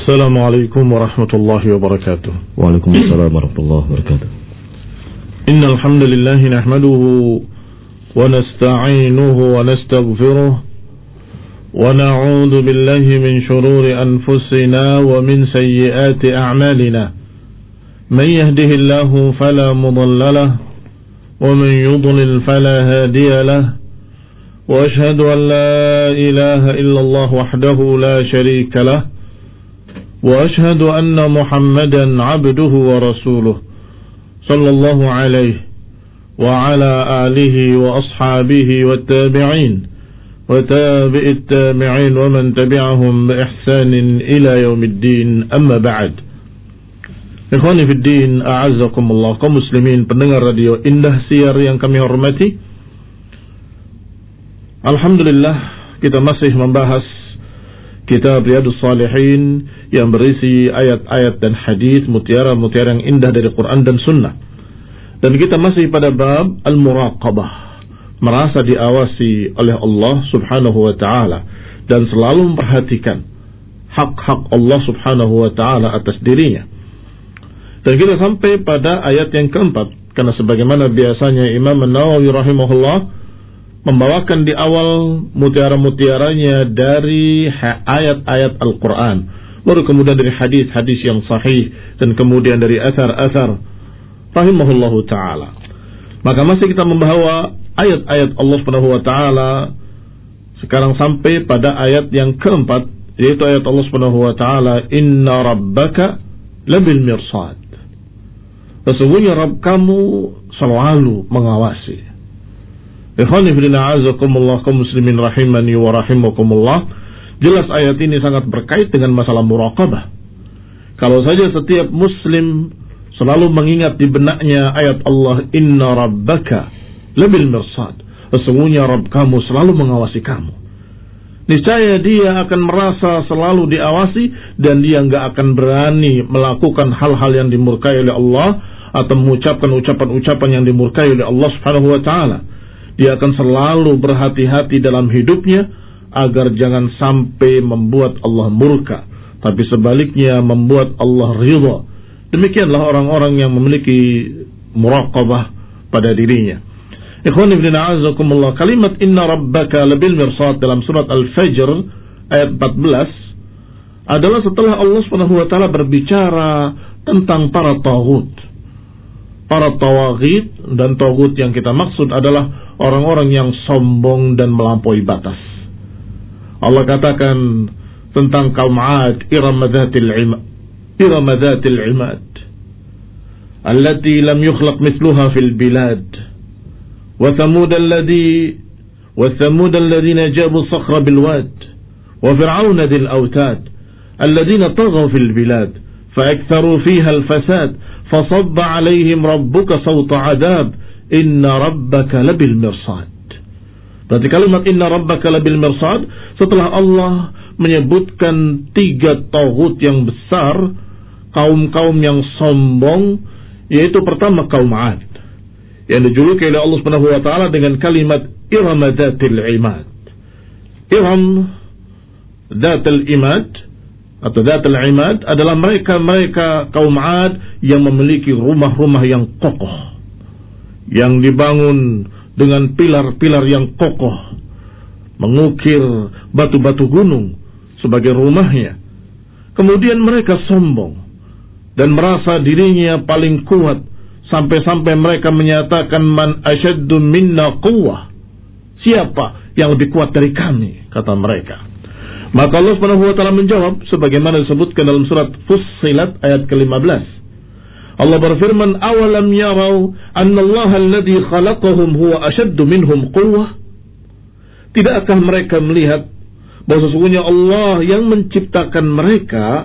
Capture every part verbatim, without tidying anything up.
Assalamualaikum warahmatullahi wabarakatuh. Waalaikumsalam warahmatullahi wabarakatuh. Innal hamdalillah nahmaduhu wa nasta'inuhu wa nastaghfiruh wa na'udzu billahi min shururi anfusina wa min sayyiati a'malina. Man yahdihillahu fala mudilla lahu wa man yudlil fala hadiya lahu. Wa ashhadu an la ilaha illallah wahdahu la sharika lahu. وأشهد أن محمدا عبده ورسوله صلى الله عليه وعلى آله وأصحابه والتابعين وتابع التابعين ومن تبعهم بإحسان إلى يوم الدين أما بعد. Ikhwani fi din, a'azzakumullah, kaum muslimin pendengar radio Indah Siar yang kami hormati. Alhamdulillah, kita masih membahas kitab Riyadhus Shalihin yang berisi ayat-ayat dan hadis mutiara-mutiara yang indah dari Quran dan Sunnah. Dan kita masih pada bab al-muraqabah, merasa diawasi oleh Allah Subhanahu wa taala dan selalu memperhatikan hak-hak Allah Subhanahu wa taala atas dirinya. Dan kita sampai pada ayat yang keempat, karena sebagaimana biasanya Imam An-Nawawi rahimahullah membawakan di awal mutiara-mutiaranya dari ayat-ayat Al-Quran, baru kemudian dari hadis-hadis yang sahih, dan kemudian dari athar-athar rahimahullahu ta'ala. Maka masih kita membawa ayat-ayat Allah subhanahu wa ta'ala. Sekarang sampai pada ayat yang keempat, yaitu ayat Allah subhanahu wa ta'ala, Inna rabbaka labil mirsad. Sesungguhnya Rabb kamu selalu mengawasi. Ikhwani fillah, a'azakumullah, kaum muslimin rahimani wa rahimakumullah. Jelas ayat ini sangat berkait dengan masalah muraqabah. Kalau saja setiap muslim selalu mengingat di benaknya ayat Allah, Inna rabbaka labil mirsad, sesungguhnya Rabb kamu selalu mengawasi kamu, niscaya dia akan merasa selalu diawasi dan dia enggak akan berani melakukan hal-hal yang dimurkai oleh Allah atau mengucapkan ucapan-ucapan yang dimurkai oleh Allah Subhanahu wa taala. Dia akan selalu berhati-hati dalam hidupnya agar jangan sampai membuat Allah murka, tapi sebaliknya membuat Allah ridha. Demikianlah orang-orang yang memiliki muraqabah pada dirinya. Ikhwani fillah, a'azakumullah, kalimat inna rabbaka labil mirsad dalam surat Al-Fajr ayat empat belas adalah setelah Allah Subhanahu wa taala berbicara tentang para taghut, para tawaghit. Dan taghut yang kita maksud adalah orang-orang yang sombong dan melampaui batas. Allah katakan tentang kaum 'Ad, Iram dzatil 'imad, Iram dzatil 'imad, allati lam yukhlaq mithluha fil bilad, wa thamud alladhi wa thamud alladhina jabu sakhra bil wad, wa fir'auna dhil awtad, alladhina taghaw fil bilad, fa aktharu fiha al fasad, fa sabba 'alayhim rabbuka sawta 'adab, inna rabbaka labil mirsad. Berarti kalimat inna rabbaka labil mirsad, setelah Allah menyebutkan tiga taghut yang besar, kaum-kaum yang sombong, yaitu pertama kaum 'Ad yang dijuluki oleh Allah Subhanahu wa taala dengan kalimat Iram dzatil 'imad. Iram dzatil 'imad atau dzatil 'imad adalah mereka-mereka kaum 'Ad yang memiliki rumah-rumah yang kokoh, yang dibangun dengan pilar-pilar yang kokoh, mengukir batu-batu gunung sebagai rumahnya. Kemudian mereka sombong dan merasa dirinya paling kuat, sampai-sampai mereka menyatakan man asyaddu minna quwwah, siapa yang lebih kuat dari kami, kata mereka. Maka Allah Subhanahu wa taala menjawab sebagaimana disebutkan dalam surat Fussilat ayat ke lima belas. Allah berfirman, awalam yarau annallaha alladhi khalaqahum huwa ashaddu minhum quwwah. Tidakkah mereka melihat bahwa sesungguhnya Allah yang menciptakan mereka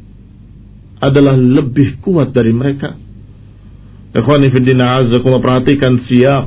adalah lebih kuat dari mereka? Ikhwani fiddina, a'azzakumullah, perhatikan siyak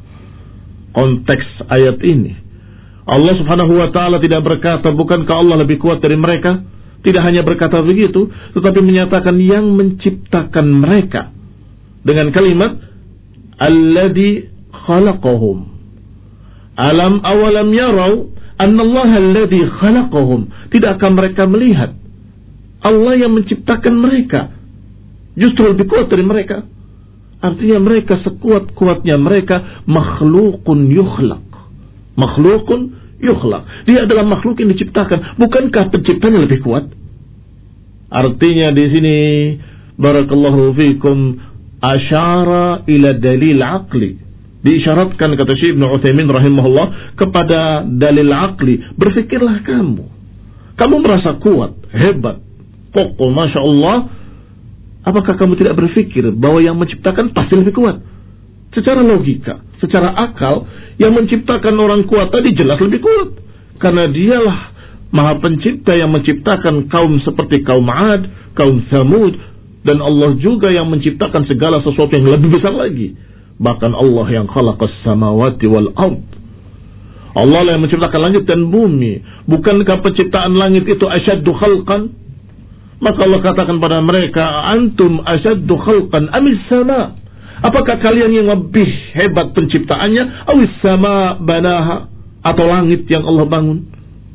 konteks ayat ini. Allah Subhanahu wa taala tidak berkata bukankah Allah lebih kuat dari mereka? Tidak hanya berkata begitu, tetapi menyatakan yang menciptakan mereka dengan kalimat alladzi khalaqahum. Alam awalam yarau annallaha alladzi khalaqahum. Tidakkah mereka melihat Allah yang menciptakan mereka. Justru lebih kuat dari mereka. Artinya mereka sekuat-kuatnya mereka makhlukun yukhlaq. Makhlukun yukhlaq. Dia adalah makhluk yang diciptakan. Bukankah penciptanya lebih kuat? Artinya di sini barakallahu fikum asyara ila dalil aqli. Diisyaratkan kata Syekh Ibnu Utsaimin rahimahullah kepada dalil aqli. Berfikirlah kamu. Kamu merasa kuat, hebat, kokoh, masya Allah. Apakah kamu tidak berpikir bahwa yang menciptakan pasti lebih kuat? Secara logika, secara akal, yang menciptakan orang kuat tadi jelas lebih kuat. Karena dialah Maha Pencipta yang menciptakan kaum seperti kaum 'Ad, kaum Tsamud, dan Allah juga yang menciptakan segala sesuatu yang lebih besar lagi. Bahkan Allah yang khalaqas samawati wal ard. Allah yang menciptakan langit dan bumi. Bukankah penciptaan langit itu asyaddu khalqan? Maka Allah katakan pada mereka, antum asyaddu khalqan amis sama? Apakah kalian yang lebih hebat penciptaannya? Awis sama banaha? Atau langit yang Allah bangun?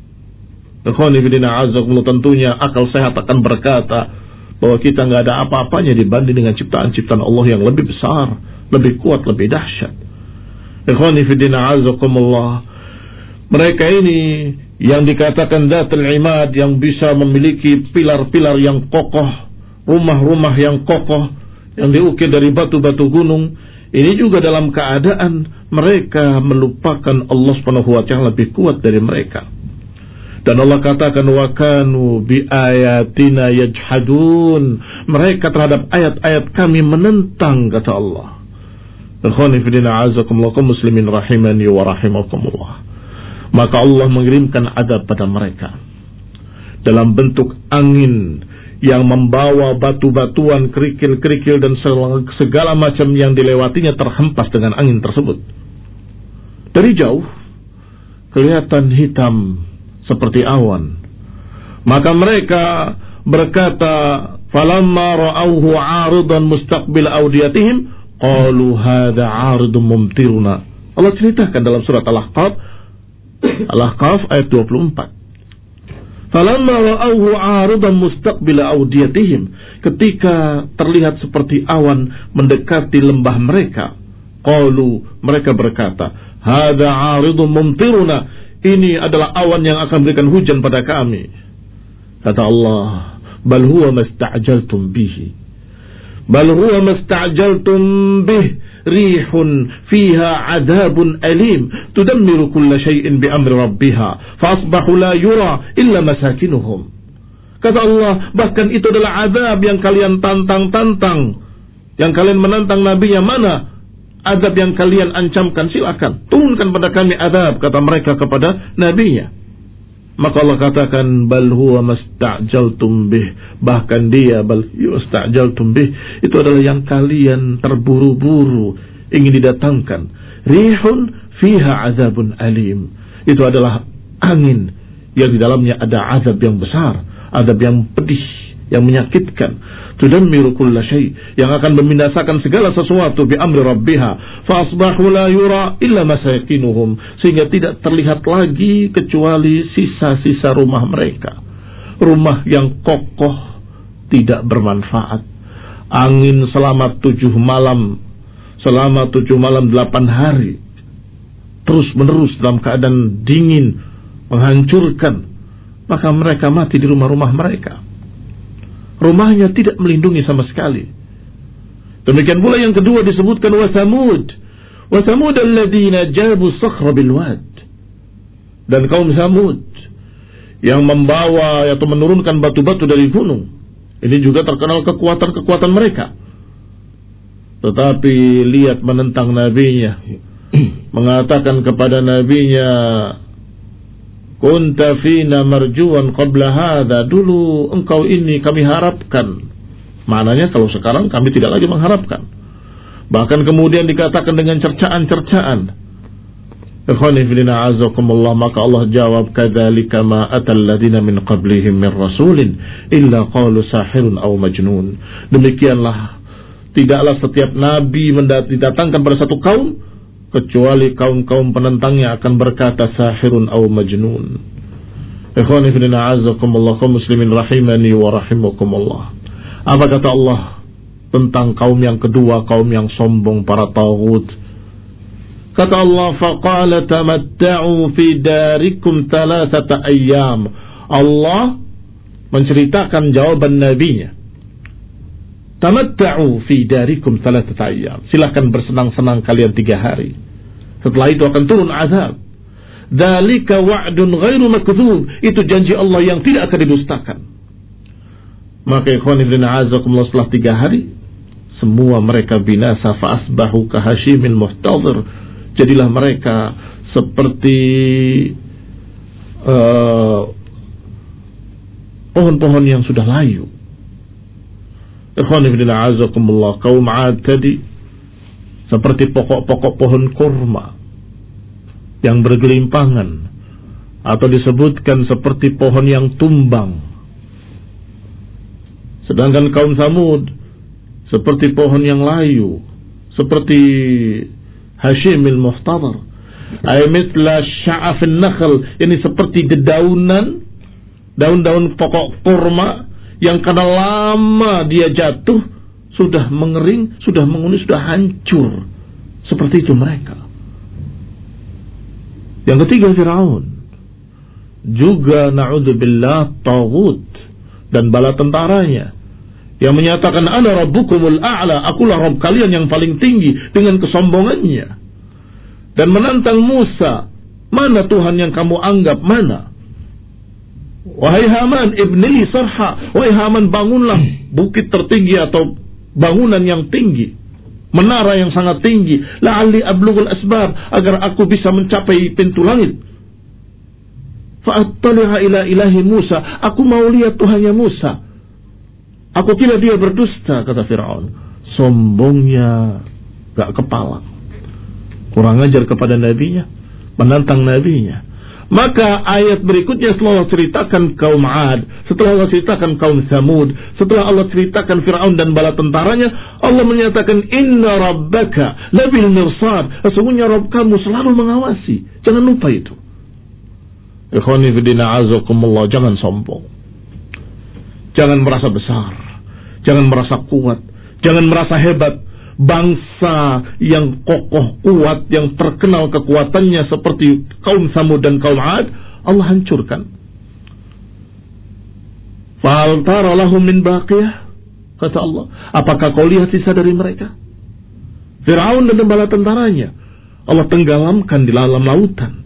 Tentunya akal sehat akan berkata bahwa kita nggak ada apa-apanya dibanding dengan ciptaan-ciptaan Allah yang lebih besar, lebih kuat, lebih dahsyat. Mereka ini yang dikatakan Datul Imad, yang bisa memiliki pilar-pilar yang kokoh, rumah-rumah yang kokoh, yang diukir dari batu-batu gunung, ini juga dalam keadaan mereka melupakan Allah Subhanahu wa taala lebih kuat dari mereka. Dan Allah katakan wa kanu bi ayatina yajhadun. Mereka terhadap ayat-ayat kami menentang, kata Allah. Ikhwani fillah azakumullah muslimin rahimani wa rahimakumullah. Maka Allah mengirimkan azab pada mereka dalam bentuk angin yang membawa batu-batuan, kerikil-kerikil dan segala macam yang dilewatinya terhempas dengan angin tersebut. Dari jauh kelihatan hitam seperti awan. Maka mereka berkata, falamma ra'awhu 'aridan mustaqbil awdiyatihim qalu hadza 'aridun mumtiruna. Allah ceritakan dalam surat Al-Ahqaf Al-Ahqaf ayat dua puluh empat. Falamma ra'awhu 'aridan mustaqbil awdiyatihim, ketika terlihat seperti awan mendekati lembah mereka, qalu, mereka berkata, hadza 'aridun mumtiruna, ini adalah awan yang akan berikan hujan pada kami. Kata Allah, bal huwa masta'jaltum bihi. Bal huwa masta'jaltum bih rihun fiha 'adabun alim tudammiru kulla syai'in bi amri rabbiha fa asbahu la yura illa masakinuhum. Kata Allah, bahkan itu adalah azab yang kalian tantang-tantang, yang kalian menantang nabinya. Mana azab yang kalian ancamkan? Silakan turunkan pada kami azab, kata mereka kepada nabinya. Maka Allah katakan, bal huwa masta'jaltum bih, bahkan dia bal masta'jaltum bih itu adalah yang kalian terburu-buru ingin didatangkan. Rihun fiha azabun alim, itu adalah angin yang di dalamnya ada azab yang besar, azab yang pedih, yang menyakitkan. Tudammiru kulla syai', yang akan membinasakan segala sesuatu bi amri rabbiha fa asbahu la yura illa masakinuhum, sehingga tidak terlihat lagi kecuali sisa-sisa rumah mereka. Rumah yang kokoh tidak bermanfaat. Angin selama tujuh malam, selama tujuh malam delapan hari terus menerus dalam keadaan dingin menghancurkan, maka mereka mati di rumah-rumah mereka. Rumahnya tidak melindungi sama sekali. Demikian pula yang kedua disebutkan wa Tsamud. Wa Tsamud alladziina jabu sakhra bil wad. Dan kaum Tsamud yang membawa atau menurunkan batu-batu dari gunung. Ini juga terkenal kekuatan-kekuatan mereka. Tetapi lihat menentang nabinya, mengatakan kepada nabinya, kunta fina marjuan qabla hadha, dulu engkau ini kami harapkan. Maknanya kalau sekarang kami tidak lagi mengharapkan. Bahkan kemudian dikatakan dengan cercaan-cercaan. Ikhwani fillah azakumullah, maka Allah jawab, kadzalika ma atal ladzina min qablihim min rasulin illa qalu sahirun aw majnun. Demikianlah tidaklah setiap nabi didatangkan pada satu kaum kecuali kaum-kaum penentangnya akan berkata sahirun aw majnun. Ikhwani fillah a'azzakumullah, kaum muslimin rahimani wa rahimakumullah. Apa kata Allah tentang kaum yang kedua, kaum yang sombong, para taghut? Kata Allah, faqala tamatta'u fi darikum thalathata ayyam. Allah menceritakan jawaban nabinya. Tamatta'u fi darikum thalathata ayyam. Silakan bersenang-senang kalian tiga hari. Setelah itu akan turun azab. Dzalika wa'dun ghairu makdzub. Itu janji Allah yang tidak akan didustakan. Maka ikhwan ibn a'azakumullah, setelah tiga hari semua mereka binasa, fa asbahu kahashimil muhtadhir. Jadilah mereka seperti uh, pohon-pohon yang sudah layu. Ikhwan ibn a'azakumullah, kaum 'Ad tadi seperti pokok-pokok pohon kurma yang bergelimpangan, atau disebutkan seperti pohon yang tumbang. Sedangkan kaum Samud seperti pohon yang layu, seperti hashimil muhtadhir, ay mithla sya'afin nakhl, ini seperti dedaunan, daun-daun pokok kurma yang karena lama dia jatuh sudah mengering, sudah menguning, sudah hancur. Seperti itu mereka. Yang ketiga Fir'aun, juga na'udzubillah taghut dan bala tentaranya yang menyatakan ana rabbukumul a'la, akulah Rabb kalian yang paling tinggi, dengan kesombongannya, dan menantang Musa, mana Tuhan yang kamu anggap, mana? Wahai Haman ibnili sarha, wahai Haman bangunlah bukit tertinggi atau bangunan yang tinggi, menara yang sangat tinggi, la'alli ablughul asbab, agar aku bisa mencapai pintu langit. Fa'attali'a ila ilahi Musa, aku mau lihat Tuhannya Musa. Aku kira dia berdusta, kata Fir'aun. Sombongnya gak kepala, kurang ajar kepada nabinya, menantang nabinya. Maka ayat berikutnya setelah Allah ceritakan kaum 'Ad, setelah Allah ceritakan kaum Samud, setelah Allah ceritakan Fir'aun dan bala tentaranya, Allah menyatakan inna rabbaka labil mirsad, sesungguhnya Rabb kamu selalu mengawasi. Jangan lupa itu. Ikhwani fillah a'azakumullah, jangan sombong, jangan merasa besar, jangan merasa kuat, jangan merasa hebat. Bangsa yang kokoh kuat, yang terkenal kekuatannya seperti kaum Samud dan kaum 'Ad, Allah hancurkan. Fahal tara lahum min baqiyah, kata Allah, apakah kau lihat sisa dari mereka? Fir'aun dan bala tentaranya Allah tenggelamkan di dalam lautan.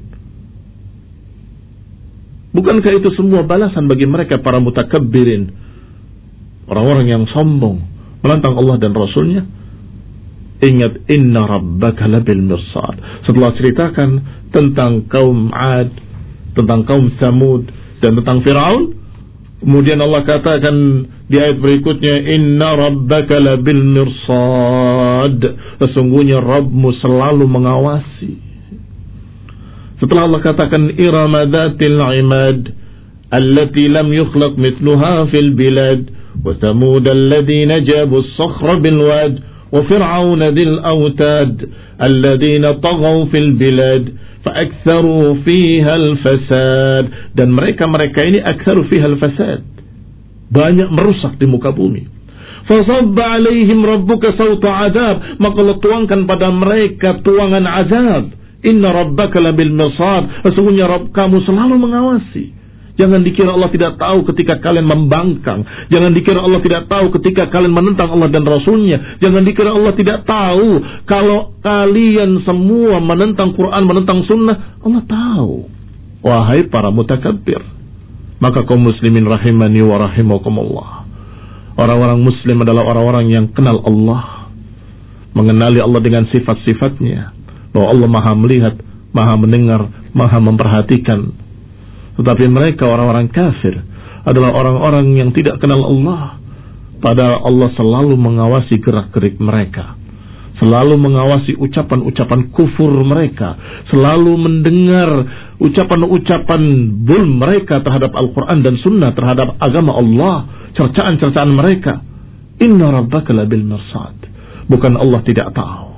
Bukankah itu semua balasan bagi mereka para mutakabbirin, orang-orang yang sombong menantang Allah dan Rasulnya? Ingat, inna rabbaka labil mirsad. Setelah ceritakan tentang kaum 'Ad, tentang kaum Samud, dan tentang Fir'aun, kemudian Allah katakan di ayat berikutnya, inna rabbaka labil mirsad, sesungguhnya Rabbmu selalu mengawasi. Setelah Allah katakan irama dhatil imad allati lam yukhlaq mithluha fil bilad wa thamud alladhina jabu as-sakhra bil wad وفرعون ذي الأوتاد الذين طغوا في البلاد فأكثروا فيها الفساد, dan mereka-mereka ini aktsaru fiha al-fasad, banyak merusak di muka bumi. Fasabba alaihim rabbuka sawta adab, maka Allah tuangkan pada mereka tuangan azab. Inna rabbaka labil mirsad, sesungguhnya Rabb kamu selalu mengawasi. Jangan dikira Allah tidak tahu ketika kalian membangkang. Jangan dikira Allah tidak tahu ketika kalian menentang Allah dan Rasulnya. Jangan dikira Allah tidak tahu kalau kalian semua menentang Quran, menentang sunnah. Allah tahu. Wahai para mutakabbir. Maka kaum muslimin rahimani wa rahimakumullah, orang-orang muslim adalah orang-orang yang kenal Allah, mengenali Allah dengan sifat-sifatnya, bahwa Allah maha melihat, maha mendengar, maha memperhatikan. Tetapi mereka orang-orang kafir adalah orang-orang yang tidak kenal Allah, padahal Allah selalu mengawasi gerak-gerik mereka, selalu mengawasi ucapan-ucapan kufur mereka, selalu mendengar ucapan-ucapan zulm mereka terhadap Al-Quran dan Sunnah, terhadap agama Allah, cercaan-cercaan mereka. Inna rabbaka labil mirsad. Bukan Allah tidak tahu,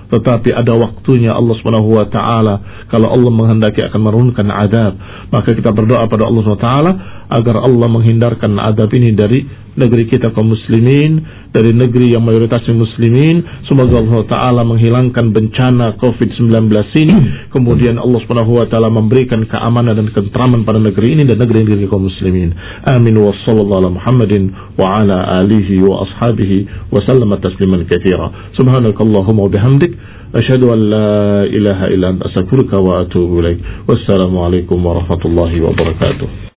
tetapi ada waktunya Allah Subhanahu wa taala. Kalau Allah menghendaki akan menurunkan azab, maka kita berdoa pada Allah Subhanahu wa taala agar Allah menghindarkan azab ini dari negeri kita kaum muslimin, dari negeri yang mayoritasnya muslimin. Semoga Allah taala menghilangkan bencana covid sembilan belas ini, kemudian Allah Subhanahu wa taala memberikan keamanan dan ketentraman pada negeri ini dan negeri-negeri kaum muslimin. Amin wa sallallahu ala Muhammadin wa ala alihi wa ashabihi wa sallama tasliman katsira. Subhanakallahumma wa bihamdik asyhadu an la ilaha illa anta astaghfiruka wa atubu ilaik. Wassalamu alaikum warahmatullahi wabarakatuh.